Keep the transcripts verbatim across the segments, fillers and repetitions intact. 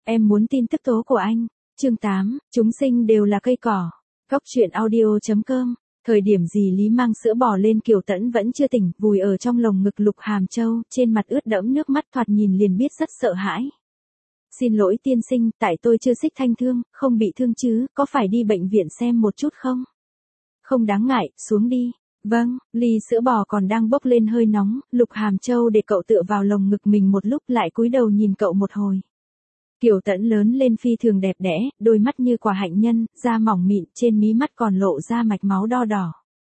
Em muốn tin tức tố của anh. Chương tám, chúng sinh đều là cây cỏ. Góc truyện audio chấm com. Thời điểm dì Lý mang sữa bò lên, Kiều Tẫn vẫn chưa tỉnh, vùi ở trong lồng ngực Lục Hàm Châu, trên mặt ướt đẫm nước mắt, thoạt nhìn liền biết rất sợ hãi. Xin lỗi tiên sinh, tại tôi chưa xích thanh thương, không bị thương chứ, có phải đi bệnh viện xem một chút không? Không đáng ngại, xuống đi. Vâng, ly sữa bò còn đang bốc lên hơi nóng, Lục Hàm Châu để cậu tựa vào lồng ngực mình một lúc, lại cúi đầu nhìn cậu một hồi. Kiều Tẫn lớn lên phi thường đẹp đẽ, đôi mắt như quả hạnh nhân, da mỏng mịn, trên mí mắt còn lộ ra mạch máu đo đỏ.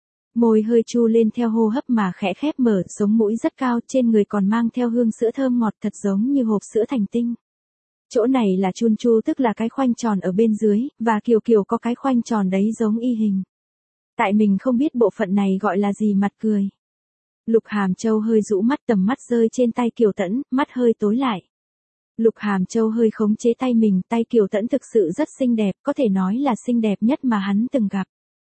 Môi hơi chu lên theo hô hấp mà khẽ khép mở, sống mũi rất cao, trên người còn mang theo hương sữa thơm ngọt thật giống như hộp sữa thành tinh. Chỗ này là chun chu, tức là cái khoanh tròn ở bên dưới, và Kiều Kiều có cái khoanh tròn đấy giống y hình. Tại mình không biết bộ phận này gọi là gì, mặt cười. Lục Hàm Châu hơi rũ mắt, tầm mắt rơi trên tay Kiều Tẫn, mắt hơi tối lại. Lục Hàm Châu hơi khống chế tay mình, tay Kiều Tẫn thực sự rất xinh đẹp, có thể nói là xinh đẹp nhất mà hắn từng gặp.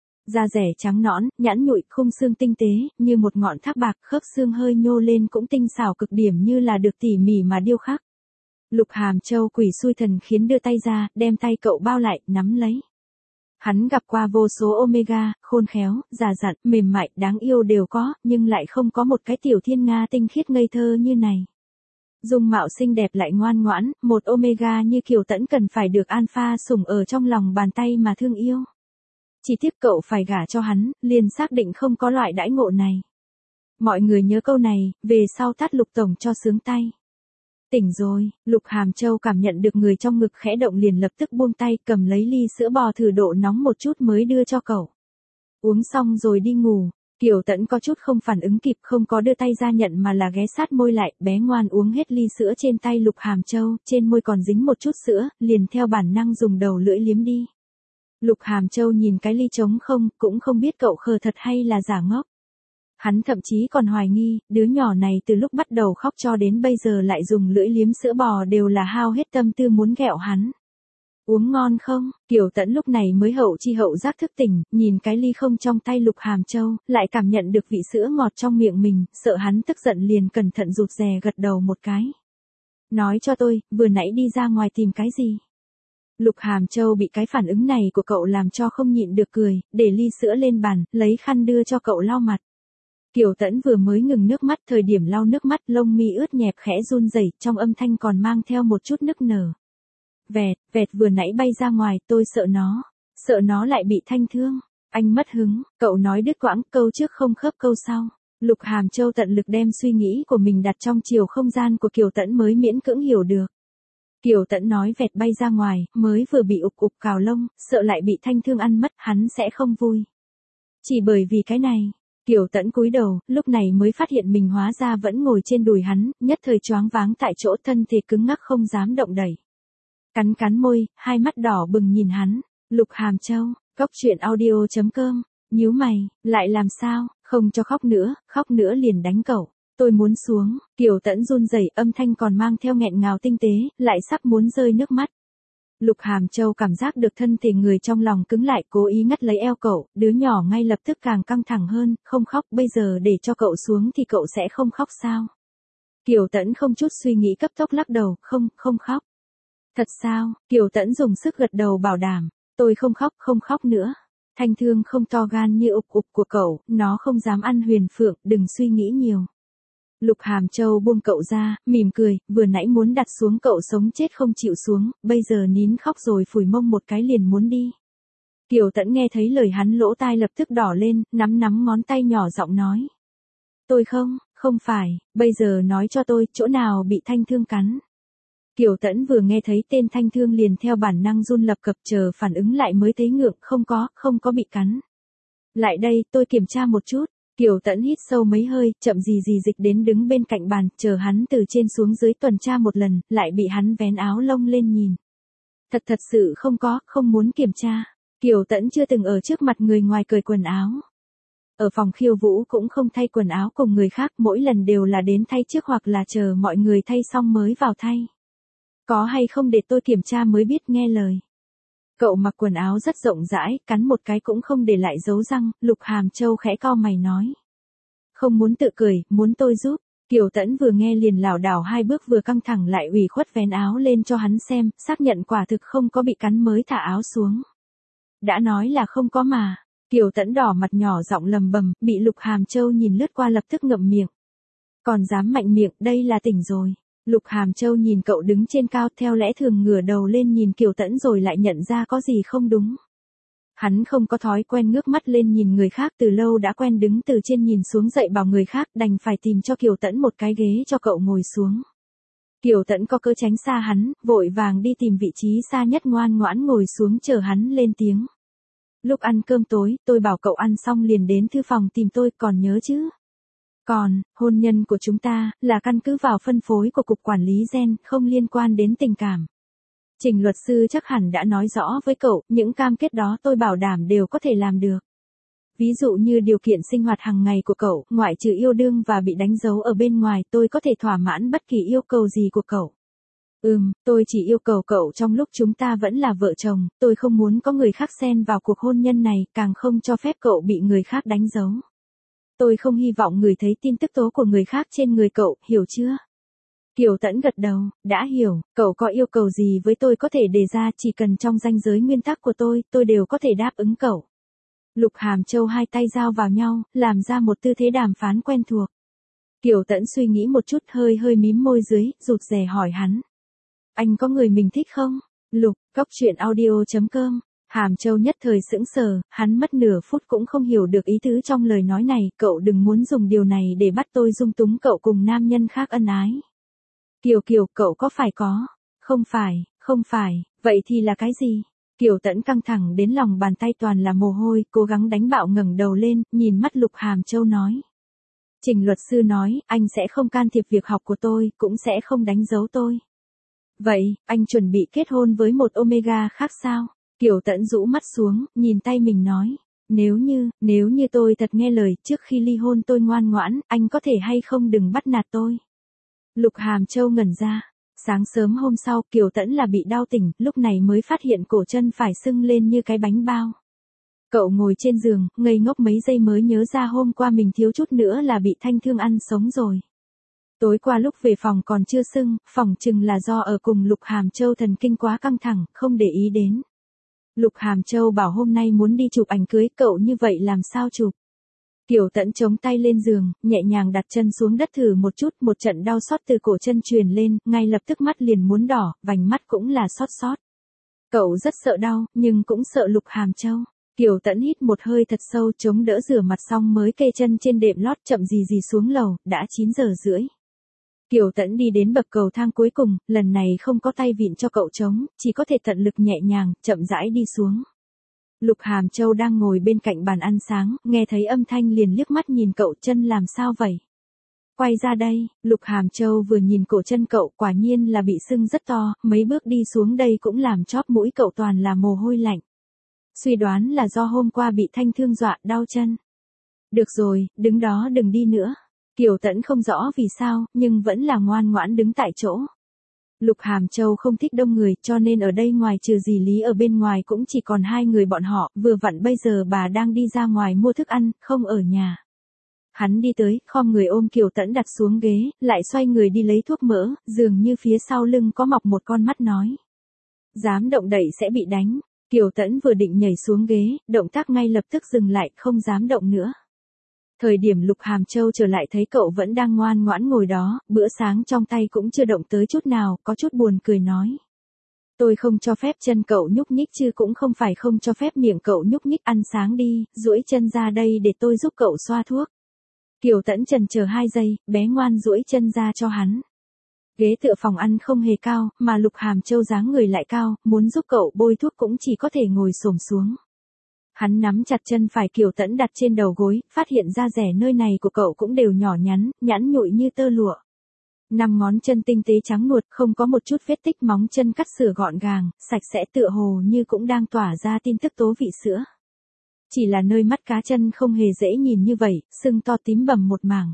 Da rẻ trắng nõn, nhẵn nhụi, khung xương tinh tế, như một ngọn thác bạc, khớp xương hơi nhô lên cũng tinh xảo cực điểm, như là được tỉ mỉ mà điêu khắc. Lục Hàm Châu quỷ xui thần khiến đưa tay ra, đem tay cậu bao lại, nắm lấy. Hắn gặp qua vô số Omega, khôn khéo, già dặn, mềm mại, đáng yêu đều có, nhưng lại không có một cái tiểu thiên nga tinh khiết ngây thơ như này. Dung mạo xinh đẹp lại ngoan ngoãn, một Omega như Kiều Tẫn cần phải được Alpha sủng ở trong lòng bàn tay mà thương yêu. Chỉ tiếc cậu phải gả cho hắn, liền xác định không có loại đãi ngộ này. Mọi người nhớ câu này, về sau tát Lục tổng cho sướng tay. Tỉnh rồi, Lục Hàm Châu cảm nhận được người trong ngực khẽ động, liền lập tức buông tay, cầm lấy ly sữa bò thử độ nóng một chút mới đưa cho cậu. Uống xong rồi đi ngủ. Kiều Tẫn có chút không phản ứng kịp, không có đưa tay ra nhận mà là ghé sát môi lại, bé ngoan uống hết ly sữa trên tay Lục Hàm Châu, trên môi còn dính một chút sữa, liền theo bản năng dùng đầu lưỡi liếm đi. Lục Hàm Châu nhìn cái ly trống không, cũng không biết cậu khờ thật hay là giả ngốc. Hắn thậm chí còn hoài nghi, đứa nhỏ này từ lúc bắt đầu khóc cho đến bây giờ lại dùng lưỡi liếm sữa bò đều là hao hết tâm tư muốn ghẹo hắn. Uống ngon không? Kiều Tẫn lúc này mới hậu chi hậu giác thức tỉnh, nhìn cái ly không trong tay Lục Hàm Châu, lại cảm nhận được vị sữa ngọt trong miệng mình, sợ hắn tức giận liền cẩn thận rụt rè gật đầu một cái. Nói cho tôi, vừa nãy đi ra ngoài tìm cái gì? Lục Hàm Châu bị cái phản ứng này của cậu làm cho không nhịn được cười, để ly sữa lên bàn, lấy khăn đưa cho cậu lau mặt. Kiều Tẫn vừa mới ngừng nước mắt, thời điểm lau nước mắt lông mi ướt nhẹp khẽ run rẩy, trong âm thanh còn mang theo một chút nức nở. Vẹt, vẹt vừa nãy bay ra ngoài, tôi sợ nó, sợ nó lại bị thanh thương. Anh mất hứng, cậu nói đứt quãng, câu trước không khớp câu sau. Lục Hàm Châu tận lực đem suy nghĩ của mình đặt trong chiều không gian của Kiều Tẫn mới miễn cưỡng hiểu được. Kiều Tẫn nói vẹt bay ra ngoài, mới vừa bị ục ục cào lông, sợ lại bị thanh thương ăn mất, hắn sẽ không vui. Chỉ bởi vì cái này. Kiều Tẫn cúi đầu, lúc này mới phát hiện mình hóa ra vẫn ngồi trên đùi hắn, nhất thời choáng váng tại chỗ, thân thể cứng ngắc không dám động đẩy. Cắn cắn môi, hai mắt đỏ bừng nhìn hắn. Lục Hàm Châu, góc truyện audio chấm com, nhíu mày, lại làm sao, không cho khóc nữa, khóc nữa liền đánh cậu. Tôi muốn xuống. Kiều Tẫn run rẩy, âm thanh còn mang theo nghẹn ngào tinh tế, lại sắp muốn rơi nước mắt. Lục Hàm Châu cảm giác được thân thể người trong lòng cứng lại, cố ý ngắt lấy eo cậu, đứa nhỏ ngay lập tức càng căng thẳng hơn, không khóc, bây giờ để cho cậu xuống thì cậu sẽ không khóc sao? Kiều Tẫn không chút suy nghĩ cấp tốc lắc đầu, không, không khóc. Thật sao? Kiều Tẫn dùng sức gật đầu bảo đảm, tôi không khóc, không khóc nữa. Thanh thương không to gan như ục ục của cậu, nó không dám ăn huyền phượng, đừng suy nghĩ nhiều. Lục Hàm Châu buông cậu ra, mỉm cười, vừa nãy muốn đặt xuống cậu sống chết không chịu xuống, bây giờ nín khóc rồi phủi mông một cái liền muốn đi. Kiều Tẫn nghe thấy lời hắn lỗ tai lập tức đỏ lên, nắm nắm ngón tay nhỏ giọng nói. Tôi không, không phải, bây giờ nói cho tôi, chỗ nào bị thanh thương cắn. Kiều Tẫn vừa nghe thấy tên thanh thương liền theo bản năng run lập cập, chờ phản ứng lại mới thấy ngượng, không có, không có bị cắn. Lại đây, tôi kiểm tra một chút. Kiều Tẫn hít sâu mấy hơi, chậm gì gì dịch đến đứng bên cạnh bàn, chờ hắn từ trên xuống dưới tuần tra một lần, lại bị hắn vén áo lông lên nhìn. Thật thật sự không có, không muốn kiểm tra. Kiều Tẫn chưa từng ở trước mặt người ngoài cởi quần áo. Ở phòng khiêu vũ cũng không thay quần áo cùng người khác, mỗi lần đều là đến thay trước hoặc là chờ mọi người thay xong mới vào thay. Có hay không để tôi kiểm tra mới biết, nghe lời. Cậu mặc quần áo rất rộng rãi, cắn một cái cũng không để lại dấu răng, Lục Hàm Châu khẽ cau mày nói. Không muốn tự cười, muốn tôi giúp. Kiều Tẫn vừa nghe liền lảo đảo hai bước vừa căng thẳng lại ủy khuất vén áo lên cho hắn xem, xác nhận quả thực không có bị cắn mới thả áo xuống. Đã nói là không có mà. Kiều Tẫn đỏ mặt nhỏ giọng lầm bầm, bị Lục Hàm Châu nhìn lướt qua lập tức ngậm miệng. Còn dám mạnh miệng, đây là tỉnh rồi. Lục Hàm Châu nhìn cậu đứng trên cao theo lẽ thường ngửa đầu lên nhìn Kiều Tẫn rồi lại nhận ra có gì không đúng. Hắn không có thói quen ngước mắt lên nhìn người khác từ lâu đã quen đứng từ trên nhìn xuống dậy bảo người khác đành phải tìm cho Kiều Tẫn một cái ghế cho cậu ngồi xuống. Kiều Tẫn có cớ tránh xa hắn, vội vàng đi tìm vị trí xa nhất ngoan ngoãn ngồi xuống chờ hắn lên tiếng. Lúc ăn cơm tối, tôi bảo cậu ăn xong liền đến thư phòng tìm tôi, còn nhớ chứ? Còn, hôn nhân của chúng ta, là căn cứ vào phân phối của Cục Quản lý Gen, không liên quan đến tình cảm. Trình luật sư chắc hẳn đã nói rõ với cậu, những cam kết đó tôi bảo đảm đều có thể làm được. Ví dụ như điều kiện sinh hoạt hàng ngày của cậu, ngoại trừ yêu đương và bị đánh dấu ở bên ngoài, tôi có thể thỏa mãn bất kỳ yêu cầu gì của cậu. Ừm, tôi chỉ yêu cầu cậu trong lúc chúng ta vẫn là vợ chồng, tôi không muốn có người khác xen vào cuộc hôn nhân này, càng không cho phép cậu bị người khác đánh dấu. Tôi không hy vọng người thấy tin tức tố của người khác trên người cậu, hiểu chưa? Kiều Tẫn gật đầu, đã hiểu, cậu có yêu cầu gì với tôi có thể đề ra, chỉ cần trong ranh giới nguyên tắc của tôi, tôi đều có thể đáp ứng cậu. Lục Hàm Châu hai tay giao vào nhau, làm ra một tư thế đàm phán quen thuộc. Kiều Tẫn suy nghĩ một chút hơi hơi mím môi dưới, rụt rè hỏi hắn. Anh có người mình thích không? Lục, Cóc Truyện Audio chấm com. Hàm Châu nhất thời sững sờ, hắn mất nửa phút cũng không hiểu được ý tứ trong lời nói này, cậu đừng muốn dùng điều này để bắt tôi dung túng cậu cùng nam nhân khác ân ái. Kiều Kiều, cậu có phải có? Không phải, không phải, vậy thì là cái gì? Kiều Tẫn căng thẳng đến lòng bàn tay toàn là mồ hôi, cố gắng đánh bạo ngẩng đầu lên, nhìn mắt Lục Hàm Châu nói. Trình luật sư nói, anh sẽ không can thiệp việc học của tôi, cũng sẽ không đánh dấu tôi. Vậy, anh chuẩn bị kết hôn với một Omega khác sao? Kiều Tẫn rũ mắt xuống, nhìn tay mình nói. Nếu như, nếu như tôi thật nghe lời, trước khi ly hôn tôi ngoan ngoãn, anh có thể hay không đừng bắt nạt tôi. Lục Hàm Châu ngẩn ra. Sáng sớm hôm sau, Kiều Tẫn là bị đau tỉnh, lúc này mới phát hiện cổ chân phải sưng lên như cái bánh bao. Cậu ngồi trên giường, ngây ngốc mấy giây mới nhớ ra hôm qua mình thiếu chút nữa là bị Thanh Thương ăn sống rồi. Tối qua lúc về phòng còn chưa sưng, phỏng chừng là do ở cùng Lục Hàm Châu thần kinh quá căng thẳng, không để ý đến. Lục Hàm Châu bảo hôm nay muốn đi chụp ảnh cưới, cậu như vậy làm sao chụp? Kiều Tẫn chống tay lên giường, nhẹ nhàng đặt chân xuống đất thử một chút, một trận đau xót từ cổ chân truyền lên, ngay lập tức mắt liền muốn đỏ, vành mắt cũng là xót xót. Cậu rất sợ đau, nhưng cũng sợ Lục Hàm Châu. Kiều Tẫn hít một hơi thật sâu, chống đỡ rửa mặt xong mới kê chân trên đệm lót chậm gì gì xuống lầu, đã chín giờ rưỡi. Kiều Tẫn đi đến bậc cầu thang cuối cùng, lần này không có tay vịn cho cậu chống, chỉ có thể tận lực nhẹ nhàng, chậm rãi đi xuống. Lục Hàm Châu đang ngồi bên cạnh bàn ăn sáng, nghe thấy âm thanh liền liếc mắt nhìn cậu, chân làm sao vậy? Quay ra đây, Lục Hàm Châu vừa nhìn cổ chân cậu, quả nhiên là bị sưng rất to, mấy bước đi xuống đây cũng làm chóp mũi cậu toàn là mồ hôi lạnh. Suy đoán là do hôm qua bị Thanh Thương dọa, đau chân. Được rồi, đứng đó đừng đi nữa. Kiều Tẫn không rõ vì sao, nhưng vẫn là ngoan ngoãn đứng tại chỗ. Lục Hàm Châu không thích đông người, cho nên ở đây ngoài trừ dì Lý ở bên ngoài cũng chỉ còn hai người bọn họ, vừa vặn bây giờ bà đang đi ra ngoài mua thức ăn, không ở nhà. Hắn đi tới, khom người ôm Kiều Tẫn đặt xuống ghế, lại xoay người đi lấy thuốc mỡ, dường như phía sau lưng có mọc một con mắt nói. Dám động đậy sẽ bị đánh. Kiều Tẫn vừa định nhảy xuống ghế, động tác ngay lập tức dừng lại, không dám động nữa. Thời điểm Lục Hàm Châu trở lại thấy cậu vẫn đang ngoan ngoãn ngồi đó, bữa sáng trong tay cũng chưa động tới chút nào, có chút buồn cười nói. Tôi không cho phép chân cậu nhúc nhích chứ cũng không phải không cho phép miệng cậu nhúc nhích, ăn sáng đi, duỗi chân ra đây để tôi giúp cậu xoa thuốc. Kiều Tẫn chần chờ hai giây, bé ngoan duỗi chân ra cho hắn. Ghế tựa phòng ăn không hề cao, mà Lục Hàm Châu dáng người lại cao, muốn giúp cậu bôi thuốc cũng chỉ có thể ngồi xổm xuống. Hắn nắm chặt chân phải Kiều Tẫn đặt trên đầu gối, phát hiện ra rẻ nơi này của cậu cũng đều nhỏ nhắn, nhẵn nhụi như tơ lụa. Năm ngón chân tinh tế trắng nuột, không có một chút vết tích, móng chân cắt sửa gọn gàng, sạch sẽ tựa hồ như cũng đang tỏa ra tin tức tố vị sữa. Chỉ là nơi mắt cá chân không hề dễ nhìn như vậy, sưng to tím bầm một mảng.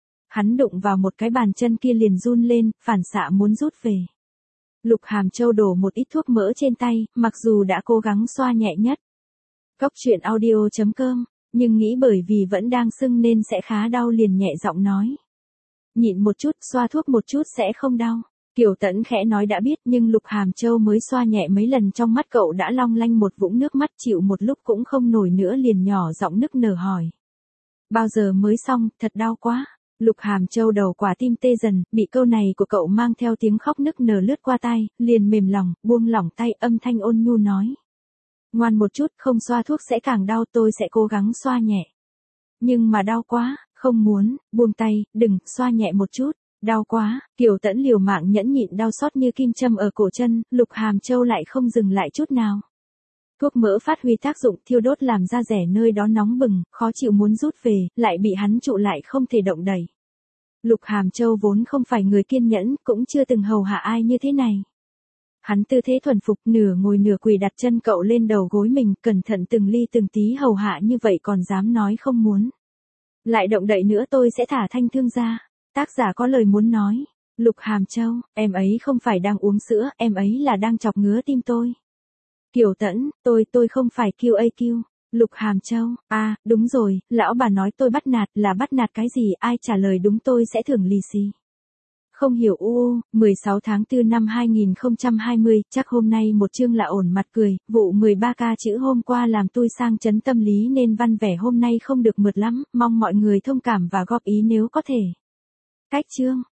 Hắn đụng vào một cái bàn chân kia liền run lên, phản xạ muốn rút về. Lục Hàm Châu đổ một ít thuốc mỡ trên tay, mặc dù đã cố gắng xoa nhẹ nhất. Cóc Truyện Audio chấm com, nhưng nghĩ bởi vì vẫn đang sưng nên sẽ khá đau liền nhẹ giọng nói. Nhịn một chút, xoa thuốc một chút sẽ không đau. Kiều Tẫn khẽ nói đã biết, nhưng Lục Hàm Châu mới xoa nhẹ mấy lần trong mắt cậu đã long lanh một vũng nước mắt, chịu một lúc cũng không nổi nữa liền nhỏ giọng nức nở hỏi. Bao giờ mới xong, thật đau quá. Lục Hàm Châu đầu quả tim tê dần, bị câu này của cậu mang theo tiếng khóc nức nở lướt qua tai, liền mềm lòng, buông lỏng tay, âm thanh ôn nhu nói. Ngoan một chút, không xoa thuốc sẽ càng đau, tôi sẽ cố gắng xoa nhẹ. Nhưng mà đau quá, không muốn, buông tay, đừng, xoa nhẹ một chút. Đau quá, Kiều Tẫn liều mạng nhẫn nhịn đau xót như kim châm ở cổ chân, Lục Hàm Châu lại không dừng lại chút nào. Thuốc mỡ phát huy tác dụng thiêu đốt làm da rẻ nơi đó nóng bừng, khó chịu muốn rút về, lại bị hắn trụ lại không thể động đẩy. Lục Hàm Châu vốn không phải người kiên nhẫn, cũng chưa từng hầu hạ ai như thế này. Hắn tư thế thuần phục, nửa ngồi nửa quỳ đặt chân cậu lên đầu gối mình, cẩn thận từng ly từng tí hầu hạ như vậy còn dám nói không muốn. Lại động đậy nữa tôi sẽ thả thanh thương ra. Tác giả có lời muốn nói. Lục Hàm Châu, em ấy không phải đang uống sữa, em ấy là đang chọc ngứa tim tôi. Kiều Tẫn, tôi, tôi không phải Q A Q. Lục Hàm Châu, à, đúng rồi, lão bà nói tôi bắt nạt, là bắt nạt cái gì, ai trả lời đúng tôi sẽ thưởng lì xì. Không hiểu u, mười sáu tháng tư năm hai nghìn không trăm hai mươi, chắc hôm nay một chương là ổn mặt cười, vụ mười ba ca chữ hôm qua làm tôi sang chấn tâm lý nên văn vẻ hôm nay không được mượt lắm, mong mọi người thông cảm và góp ý nếu có thể. Cách chương